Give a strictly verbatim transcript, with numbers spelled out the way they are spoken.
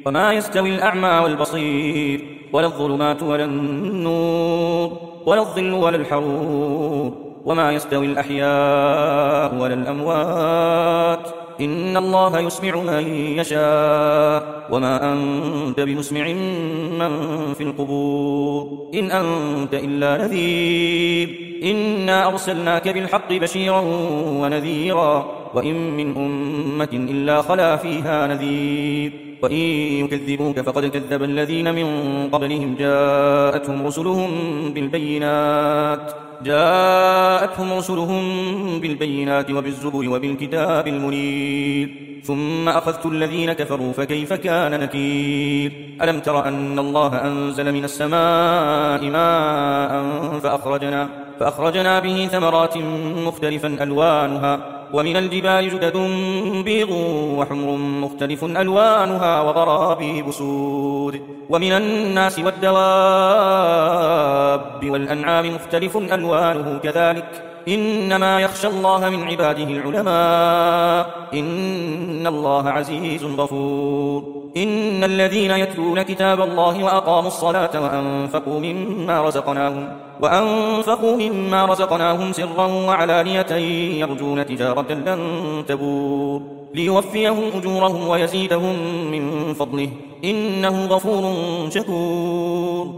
وما يستوي الأعمى والبصير ولا الظلمات ولا النور ولا الظل ولا الحرور وما يستوي الأحياء ولا الأموات إن الله يسمع من يشاء وما أنت بمسمع من في القبور إن أنت إلا نذير إنا أرسلناك بالحق بشيرا ونذيرا وإن من أمة إلا خلا فيها نذير وإن يكذبوك فقد كذب الذين من قبلهم جاءتهم رسلهم بالبينات جاءتهم رسلهم بالبينات وبالزبر وبالكتاب المنير ثم أخذت الذين كفروا فكيف كان نكير ألم تر أن الله أنزل من السماء ماء فأخرجنا, فأخرجنا به ثمرات مختلفا ألوانها ومن الجبال جدد بيض وحمر مختلف ألوانها وغرابيب سود ومن الناس والدواب والأنعام مختلف ألوانه كذلك إنما يخشى الله من عباده العلماء إن الله عزيز غفور إن الذين يتلون كتاب الله وأقاموا الصلاة وأنفقوا مما رزقناهم وأنفقوا مما رزقناهم سرا وعلانية يرجون تجارة لن تبور ليوفيهم أجورهم ويزيدهم من فضله إنه غفور شكور.